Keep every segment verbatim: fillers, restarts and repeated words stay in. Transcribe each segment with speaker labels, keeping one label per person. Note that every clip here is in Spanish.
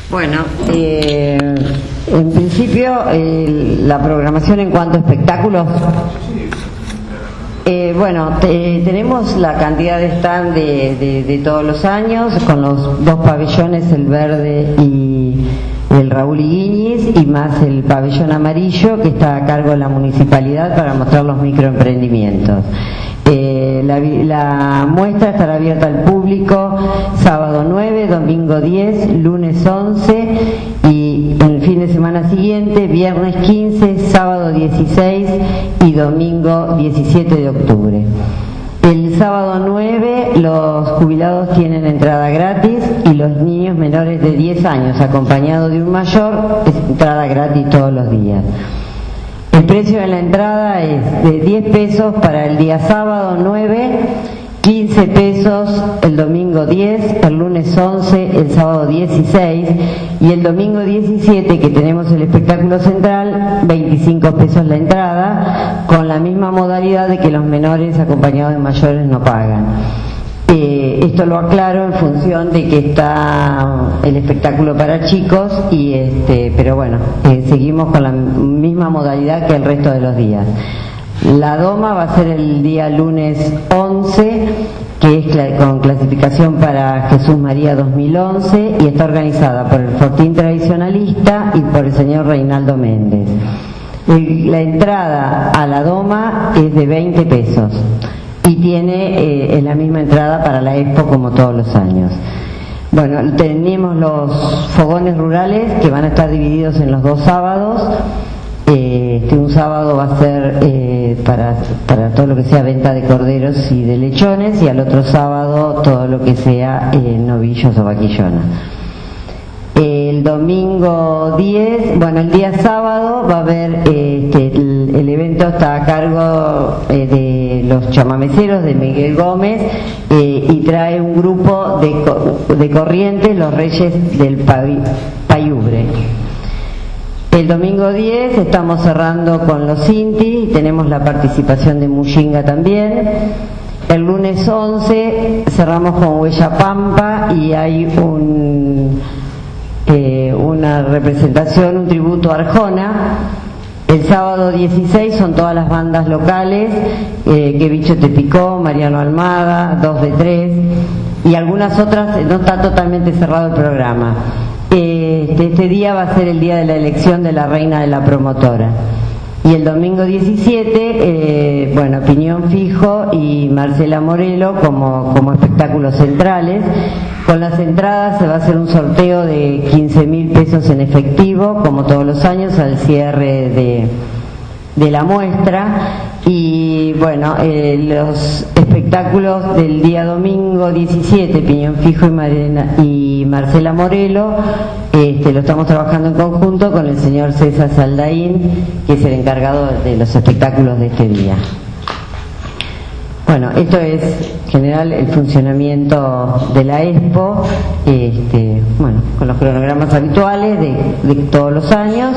Speaker 1: Bueno, eh, en principio eh, la programación en cuanto a espectáculos, eh, bueno, te, tenemos la cantidad de stand de, de, de todos los años, con los dos pabellones, el verde y el Raúl Iguiñiz, y más el pabellón amarillo que está a cargo de la municipalidad para mostrar los microemprendimientos. Eh, la, la muestra estará abierta al público sábado nueve, domingo diez, lunes once y el fin de semana siguiente, viernes quince, sábado dieciséis y domingo diecisiete de octubre. El sábado nueve los jubilados tienen entrada gratis y los niños menores de diez años acompañados de un mayor es entrada gratis todos los días. El precio de la entrada es de diez pesos para el día sábado nueve, quince pesos el domingo diez, el lunes once, el sábado dieciséis y el domingo diecisiete, que tenemos el espectáculo central, veinticinco pesos la entrada, con la misma modalidad de que los menores acompañados de mayores no pagan. Eh, esto lo aclaro en función de que está el espectáculo para chicos, y este, pero bueno, eh, seguimos con la misma modalidad que el resto de los días. La doma va a ser el día lunes once, que es cl- con clasificación para Jesús María dos mil once, y está organizada por el Fortín Tradicionalista y por el señor Reinaldo Méndez. El, la entrada a la doma es de veinte pesos. Y tiene eh, la misma entrada para la expo como todos los años. Bueno, tenemos los fogones rurales que van a estar divididos en los dos sábados. Eh, este un sábado va a ser eh, para, para todo lo que sea venta de corderos y de lechones, y al otro sábado todo lo que sea eh, novillos o vaquillonas. El domingo diez, bueno, el día sábado va a haber, eh, este, el, el evento está a cargo eh, de los chamameceros de Miguel Gómez, eh, y trae un grupo de, de Corrientes, los Reyes del Payubre. El domingo diez estamos cerrando con los Inti, tenemos la participación de Muyinga también. El lunes once cerramos con Huella Pampa y hay un... Eh, una representación, un tributo a Arjona. El sábado dieciséis son todas las bandas locales, eh, Que Bicho Te Picó, Mariano Almada, dos de tres y algunas otras. No está totalmente cerrado el programa. Eh, este, este día va a ser el día de la elección de la reina de la promotora. Y el domingo diecisiete, eh, bueno, Piñón Fijo y Marcela Morelo como, como espectáculos centrales. Con las entradas se va a hacer un sorteo de quince mil pesos en efectivo, como todos los años, al cierre de, de la muestra. Y bueno, eh, los espectáculos del día domingo diecisiete, Piñón Fijo y, Marina, y Marcela Morelo, este, lo estamos trabajando en conjunto con el señor César Saldaín, que es el encargado de los espectáculos de este día. Bueno, esto es en general el funcionamiento de la expo, este, bueno, con los cronogramas habituales de, de todos los años,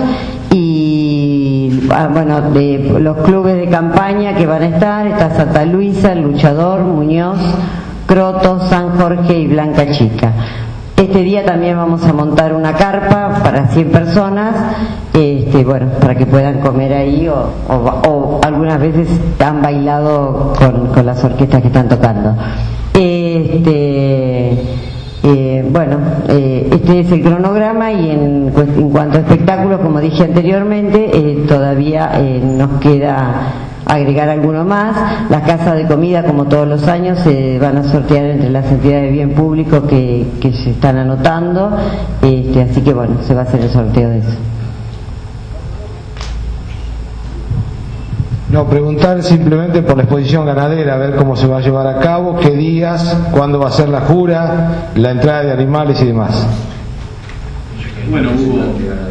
Speaker 1: y ah, bueno, de los clubes de campaña que van a estar, está Santa Luisa, El Luchador, Muñoz, Croto, San Jorge y Blanca Chica. Este día también vamos a montar una carpa para cien personas, este, bueno, para que puedan comer ahí, o, o, o algunas veces han bailado con, con las orquestas que están tocando. Este, eh, bueno, eh, este es el cronograma, y en, en cuanto a espectáculos, como dije anteriormente, eh, todavía eh, nos queda agregar alguno más. Las casas de comida, como todos los años, se van a sortear entre las entidades de bien público que, que se están anotando, este, así que bueno, se va a hacer el sorteo de eso.
Speaker 2: No, preguntar simplemente por la exposición ganadera, a ver cómo se va a llevar a cabo, qué días, cuándo va a ser la jura, la entrada de animales y demás.
Speaker 3: Bueno, Hugo.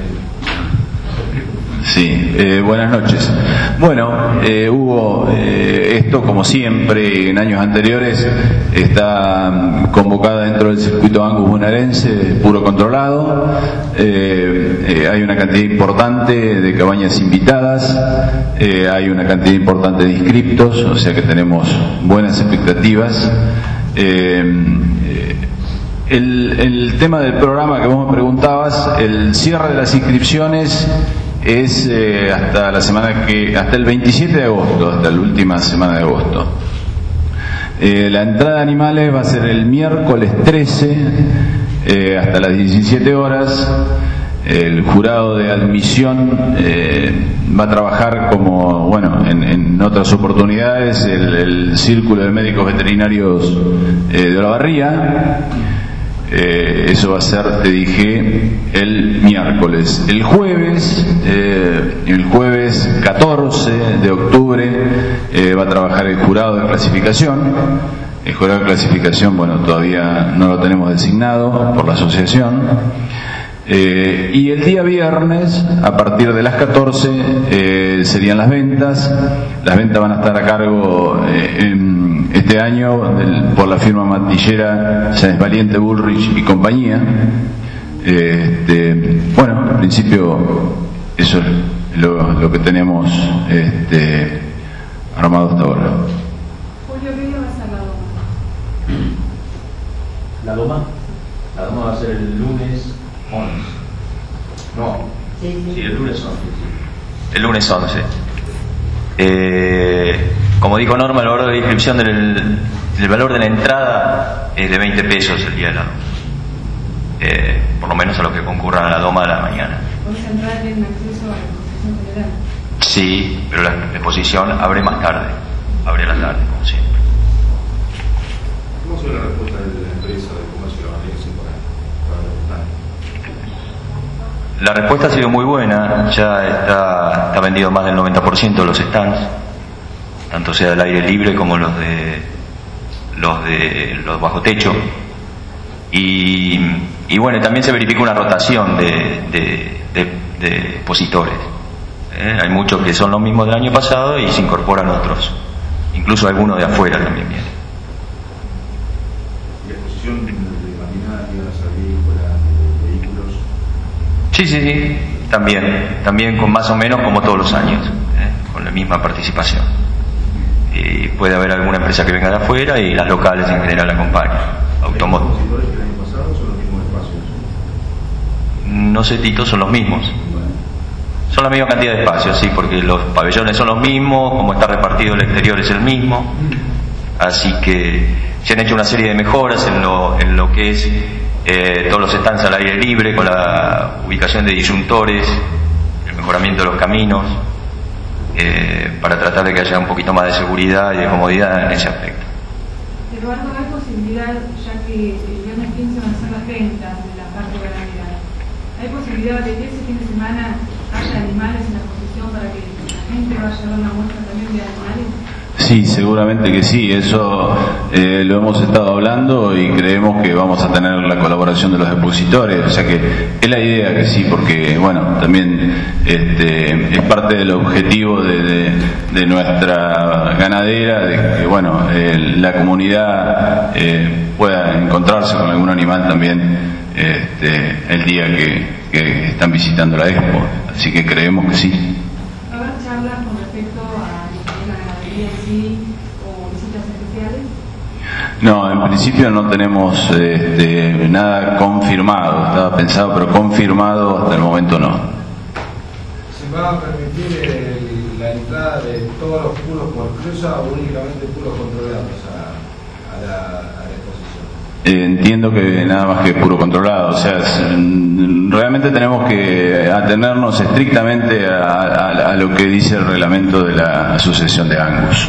Speaker 3: Sí, eh, buenas noches. Bueno, eh, Hugo, eh, esto como siempre en años anteriores está convocada dentro del circuito Angus bonaerense, puro controlado. Eh, eh, hay una cantidad importante de cabañas invitadas, eh, hay una cantidad importante de inscriptos, o sea que tenemos buenas expectativas. Eh, el, el tema del programa que vos me preguntabas, el cierre de las inscripciones es eh, hasta la semana que hasta el veintisiete de agosto, hasta la última semana de agosto. Eh, la entrada de animales va a ser el miércoles trece eh, hasta las diecisiete horas. El jurado de admisión eh, va a trabajar como, bueno, en, en otras oportunidades, el, el Círculo de Médicos Veterinarios eh, de Olavarría. Eh, eso va a ser, te dije, el miércoles. El jueves, eh, el jueves catorce de octubre, eh, va a trabajar el jurado de clasificación. El jurado de clasificación, bueno, todavía no lo tenemos designado por la asociación. Eh, y el día viernes, a partir de las catorce, eh, serían las ventas. Las ventas van a estar a cargo eh, en este año del, por la firma matillera Sáenz Valiente, Bullrich y compañía. Eh, este, bueno, en principio eso es lo, lo que tenemos este, armado hasta ahora.
Speaker 4: Julio, ¿qué día va a ser la doma?
Speaker 5: ¿La doma? La doma va a ser el lunes once. No.
Speaker 1: Sí, sí.
Speaker 5: Sí, el lunes once. Sí. El lunes once. Eh, como dijo Norma, el valor de inscripción del, el valor de la entrada es de veinte pesos el día de la doma. Eh, por lo menos a los que concurran a la doma de la mañana.
Speaker 4: ¿Podés entrar en acceso a la exposición general?
Speaker 5: Sí, pero la exposición abre más tarde. Abre a la tarde, como siempre.
Speaker 6: ¿Cómo ha sido la respuesta de la empresa de comercio de la Valencia para el
Speaker 5: La respuesta ha sido muy buena, ya está, está vendido más del noventa por ciento de los stands, tanto sea del aire libre como los de los de los bajo techo. Y, y bueno, también se verifica una rotación de, de, de, de expositores. ¿Eh? Hay muchos que son los mismos del año pasado y se incorporan otros, incluso algunos de afuera también vienen.
Speaker 6: ¿Y la exposición de maquinarias, agrícolas, de vehículos?
Speaker 5: Sí, sí, sí, también, también con más o menos como todos los años, ¿eh? Con la misma participación. Y puede haber alguna empresa que venga de afuera y las locales en general acompañan. Automóvil.
Speaker 6: ¿Los expositores que el año pasado son los mismos espacios?
Speaker 5: No sé, Tito, son los mismos. Son la misma cantidad de espacios, sí, porque los pabellones son los mismos, como está repartido el exterior es el mismo. Así que se han hecho una serie de mejoras en lo, en lo que es eh, todos los stands al aire libre, con la ubicación de disyuntores, el mejoramiento de los caminos, eh, para tratar de que haya un poquito más de seguridad y de comodidad en ese aspecto.
Speaker 4: Eduardo, ¿hay posibilidad, ya que el viernes quince van a ser las ventas de la parte ganadera, ¿hay posibilidad de que ese fin de semana haya animales en la exposición para que la gente vaya a ver una muestra también de animales?
Speaker 3: Sí, seguramente que sí, eso eh, lo hemos estado hablando y creemos que vamos a tener la colaboración de los expositores, o sea que es la idea que sí, porque bueno, también este, es parte del objetivo de, de, de nuestra ganadera, de que bueno, eh, la comunidad eh, pueda encontrarse con algún animal también este, el día que, que están visitando la expo, así que creemos que sí.
Speaker 4: ¿Va a haber charlas con respecto a la ganadería en sí o visitas especiales?
Speaker 3: No, en principio no tenemos este, nada confirmado, estaba pensado, pero confirmado hasta el momento no.
Speaker 2: ¿Se va a permitir el, la entrada de todos los puros por cruza o únicamente puros controlados a, a, la, a la exposición?
Speaker 3: Eh, entiendo que nada más que puro controlado, o sea, es, realmente tenemos que atenernos estrictamente a, a, a lo que dice el reglamento de la Asociación de Angus.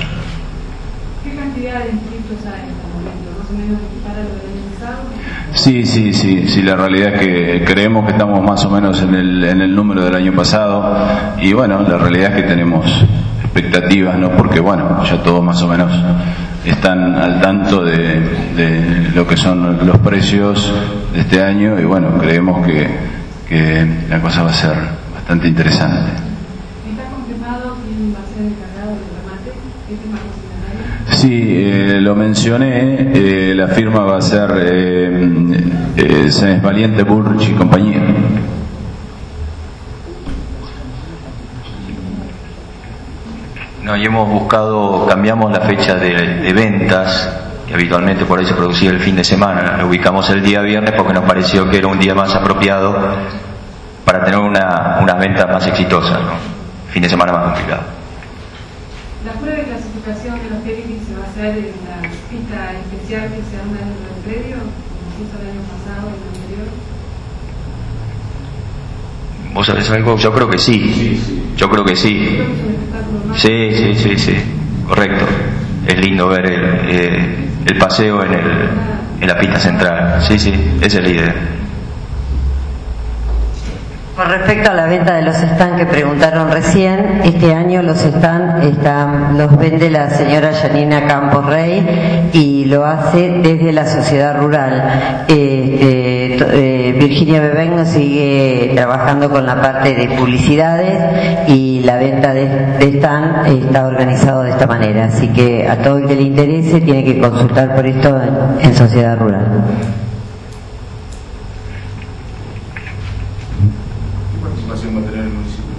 Speaker 4: ¿Qué cantidad de inscritos hay en este momento? ¿Más o menos para lo del año pasado?
Speaker 3: Sí, sí, sí, sí, la realidad es que creemos que estamos más o menos en el, en el número del año pasado y bueno, la realidad es que tenemos expectativas, ¿no? Porque bueno, ya todos más o menos están al tanto de, de lo que son los precios de este año y bueno, creemos que, que la cosa va a ser bastante interesante.
Speaker 4: ¿Está confirmado quién va a ser el encargado del remate? ¿Qué tema consignatario?
Speaker 3: Sí, eh, lo mencioné, eh, la firma va a ser eh, eh, Sáenz Valiente, Bullrich y compañía.
Speaker 5: No, y hemos buscado, cambiamos la fecha de, de ventas que habitualmente por ahí se producía el fin de semana. Lo ubicamos el día viernes porque nos pareció que era un día más apropiado para tener una, unas ventas más exitosas, ¿no? Fin de semana más complicado.
Speaker 4: La prueba de clasificación de los Kevin se va a hacer en la pista especial que se arma dentro del predio, como se hizo el año pasado y el anterior.
Speaker 5: ¿Vos sabés algo? Yo creo que sí. Yo creo que sí. Sí, sí, sí, sí. Correcto. Es lindo ver el, eh, el paseo en, el, en la pista central. Sí, sí, esa es la idea.
Speaker 1: Con respecto a la venta de los stands que preguntaron recién, este año los stands están, los vende la señora Yanina Campos Rey y lo hace desde la sociedad rural. Eh, eh, eh, Virginia Bebengo sigue trabajando con la parte de publicidades y la venta de, de stand está organizado de esta manera. Así que a todo el que le interese tiene que consultar por esto en, en sociedad rural.
Speaker 6: Va a tener el municipio?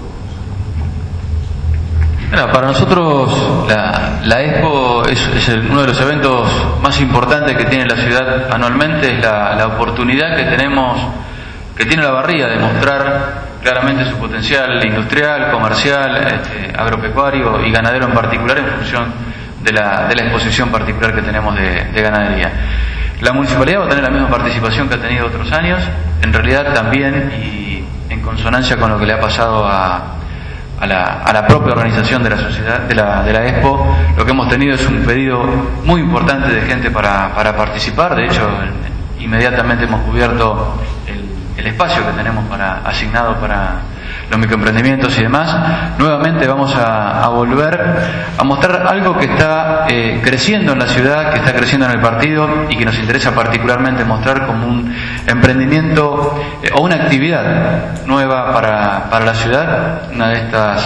Speaker 3: Bueno, para nosotros la, la Expo es, es el, uno de los eventos más importantes que tiene la ciudad anualmente. Es la, la oportunidad que tenemos, que tiene La Barría de mostrar claramente su potencial industrial, comercial, este, agropecuario y ganadero en particular, en función de la, de la exposición particular que tenemos de, de ganadería. La municipalidad va a tener la misma participación que ha tenido otros años, en realidad también, y en consonancia con lo que le ha pasado a, a, la, a la propia organización de la sociedad de la, de la Expo. Lo que hemos tenido es un pedido muy importante de gente para, para participar. De hecho, inmediatamente hemos cubierto el, el espacio que tenemos para, asignado para los microemprendimientos y demás. Nuevamente vamos a, a volver a mostrar algo que está eh, creciendo en la ciudad, que está creciendo en el partido y que nos interesa particularmente mostrar como un emprendimiento eh, o una actividad nueva para, para la ciudad, una de estas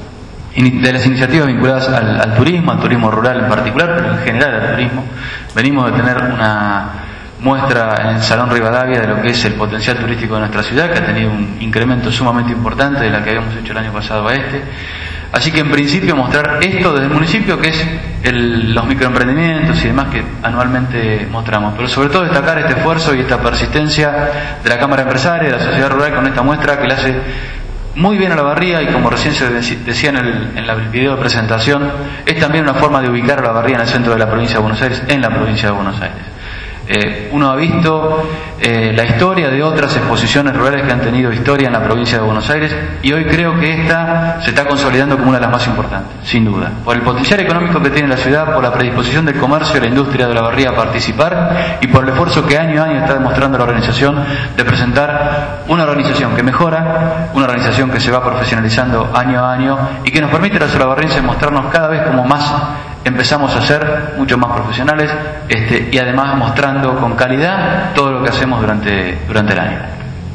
Speaker 3: de las iniciativas vinculadas al, al turismo, al turismo rural en particular, pero en general al turismo. Venimos de tener una muestra en el Salón Rivadavia de lo que es el potencial turístico de nuestra ciudad, que ha tenido un incremento sumamente importante de la que habíamos hecho el año pasado a este. Así que en principio mostrar esto desde el municipio, que es el, los microemprendimientos y demás que anualmente mostramos, pero sobre todo destacar este esfuerzo y esta persistencia de la Cámara Empresaria, de la sociedad rural, con esta muestra que le hace muy bien a La Barría, y como recién se decía en el, en el video de presentación, es también una forma de ubicar a La Barría en el centro de la provincia de Buenos Aires, en la provincia de Buenos Aires. Eh, uno ha visto eh, la historia de otras exposiciones rurales que han tenido historia en la provincia de Buenos Aires, y hoy creo que esta se está consolidando como una de las más importantes, sin duda, por el potencial económico que tiene la ciudad, por la predisposición del comercio y la industria de La Barría a participar, y por el esfuerzo que año a año está demostrando la organización de presentar una organización que mejora, una organización que se va profesionalizando año a año y que nos permite a los labarrienses mostrarnos cada vez como más empezamos a ser mucho más profesionales, este, y además mostrando con calidad todo lo que hacemos durante, durante el año.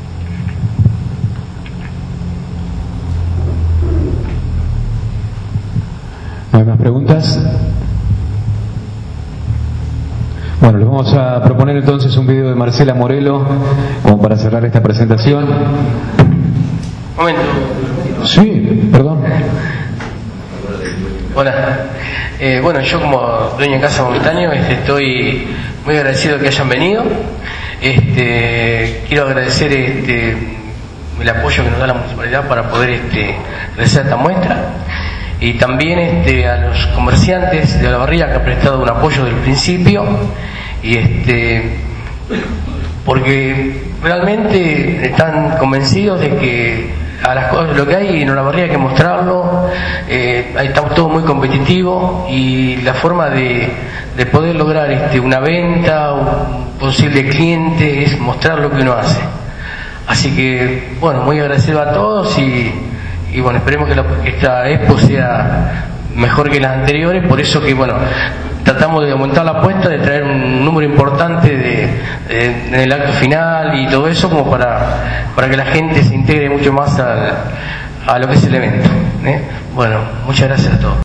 Speaker 7: ¿No hay más preguntas? Bueno, les vamos a proponer entonces un video de Marcela Morelo como para cerrar esta presentación.
Speaker 8: Momento.
Speaker 7: Sí, perdón.
Speaker 8: Hola. Eh, bueno, yo como dueño de casa momentáneo este, estoy muy agradecido que hayan venido. Este, quiero agradecer este, el apoyo que nos da la municipalidad para poder este, realizar esta muestra, y también este, a los comerciantes de La Barría que han prestado un apoyo desde el principio, y este, porque realmente están convencidos de que a las cosas, lo que hay en La Barría hay que mostrarlo. Eh, está todo muy competitivo, y la forma de, de poder lograr este, una venta, un posible cliente, es mostrar lo que uno hace. Así que, bueno, muy agradecido a todos, y, y bueno, esperemos que, la, que esta expo sea mejor que las anteriores. Por eso que, bueno, tratamos de aumentar la apuesta, de traer un número importante de, de, en el acto final y todo eso, como para, para que la gente se integre mucho más al, a lo que es el evento, ¿eh? Bueno, muchas gracias a todos.